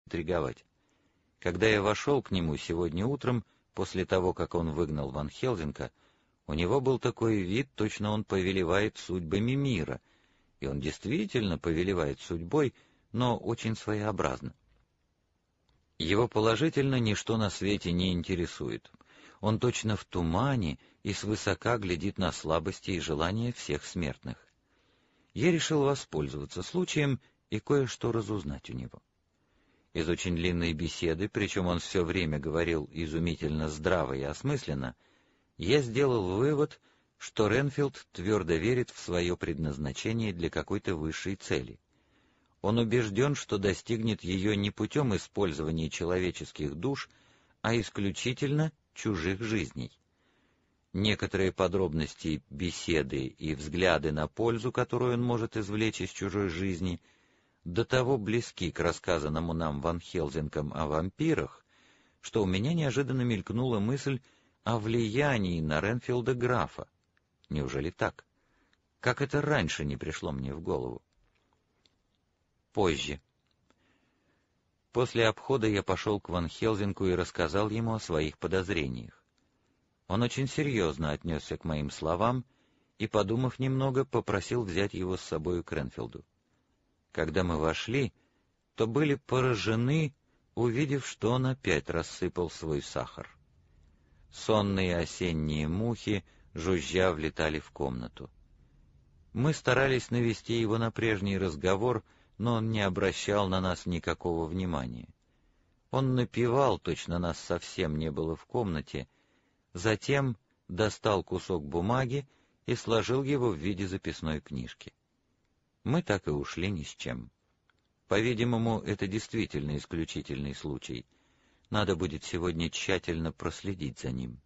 интриговать. Когда я вошел к нему сегодня утром, после того, как он выгнал Ван Хелзинга, у него был такой вид, точно он повелевает судьбами мира, и он действительно повелевает судьбой, но очень своеобразно. Его положительно ничто на свете не интересует. Он точно в тумане и свысока глядит на слабости и желания всех смертных. Я решил воспользоваться случаем и кое-что разузнать у него. Из очень длинной беседы, причем он все время говорил изумительно здраво и осмысленно, я сделал вывод, что Ренфилд твердо верит в свое предназначение для какой-то высшей цели. Он убежден, что достигнет ее не путем использования человеческих душ, а исключительно чужих жизней. Некоторые подробности беседы и взгляды на пользу, которую он может извлечь из чужой жизни, до того близки к рассказанному нам Ван Хелзингом о вампирах, что у меня неожиданно мелькнула мысль о влиянии на Ренфилда графа. Неужели так? Как это раньше не пришло мне в голову? Позже. После обхода я пошел к Ван Хелзингу и рассказал ему о своих подозрениях. Он очень серьезно отнесся к моим словам и, подумав немного, попросил взять его с собой к Ренфилду. Когда мы вошли, то были поражены, увидев, что он опять рассыпал свой сахар. Сонные осенние мухи, жужжа, влетали в комнату. Мы старались навести его на прежний разговор, но он не обращал на нас никакого внимания. Он напевал, точно нас совсем не было в комнате, затем достал кусок бумаги и сложил его в виде записной книжки. Мы так и ушли ни с чем. По-видимому, это действительно исключительный случай. Надо будет сегодня тщательно проследить за ним.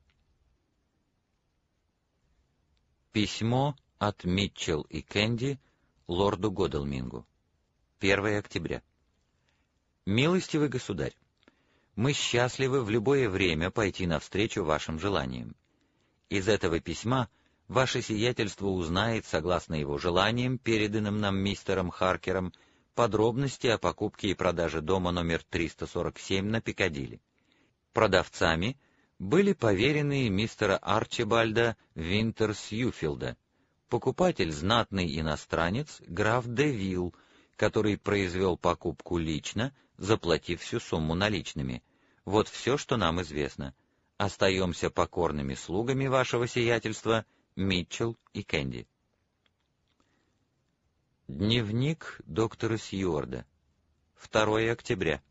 Письмо от Митчелл и Кэнди лорду Годалмингу. 1 октября. Милостивый государь, мы счастливы в любое время пойти навстречу вашим желаниям. Из этого письма ваше сиятельство узнает, согласно его желаниям, переданным нам мистером Харкером, подробности о покупке и продаже дома номер 347 на Пикадилли. Продавцами были поверенные мистера Арчибальда Винтерсьюфилда, покупатель знатный иностранец граф де Вилл, который произвел покупку лично, заплатив всю сумму наличными. Вот все, что нам известно. Остаемся покорными слугами вашего сиятельства, Митчелл и Кэнди. Дневник доктора Сьюарда. 2 октября.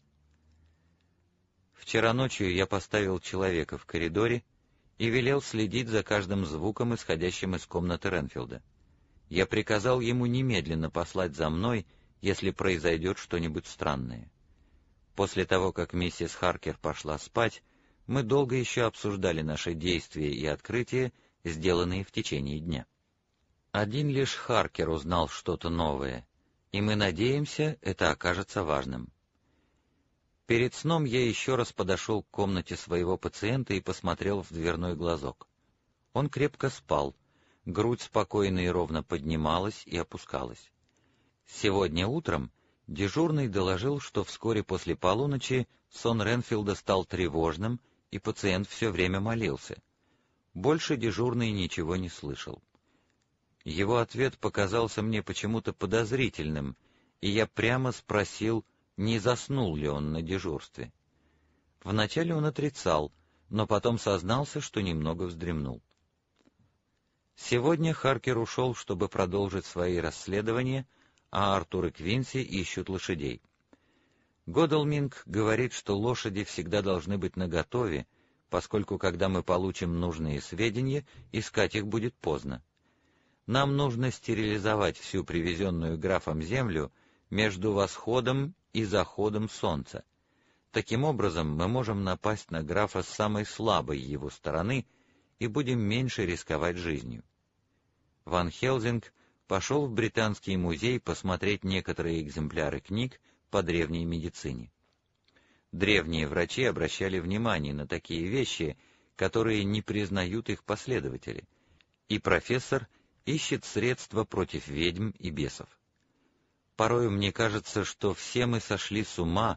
Вчера ночью я поставил человека в коридоре и велел следить за каждым звуком, исходящим из комнаты Ренфилда. Я приказал ему немедленно послать за мной, если произойдет что-нибудь странное. После того, как миссис Харкер пошла спать, мы долго еще обсуждали наши действия и открытия, сделанные в течение дня. Один лишь Харкер узнал что-то новое, и мы надеемся, это окажется важным. Перед сном я еще раз подошел к комнате своего пациента и посмотрел в дверной глазок. Он крепко спал, грудь спокойно и ровно поднималась и опускалась. Сегодня утром дежурный доложил, что вскоре после полуночи сон Ренфилда стал тревожным, и пациент все время молился. Больше дежурный ничего не слышал. Его ответ показался мне почему-то подозрительным, и я прямо спросил, не заснул ли он на дежурстве. Вначале он отрицал, но потом сознался, что немного вздремнул. Сегодня Харкер ушел, чтобы продолжить свои расследования, а Артур и Квинси ищут лошадей. Годалминг говорит, что лошади всегда должны быть наготове, поскольку, когда мы получим нужные сведения, искать их будет поздно. Нам нужно стерилизовать всю привезенную графом землю между восходом и заходом солнца. Таким образом, мы можем напасть на графа с самой слабой его стороны и будем меньше рисковать жизнью. Ван Хелзинг пошел в Британский музей посмотреть некоторые экземпляры книг по древней медицине. Древние врачи обращали внимание на такие вещи, которые не признают их последователи, и профессор ищет средства против ведьм и бесов. Порою мне кажется, что все мы сошли с ума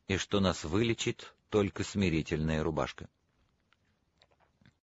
и что нас вылечит только смирительная рубашка.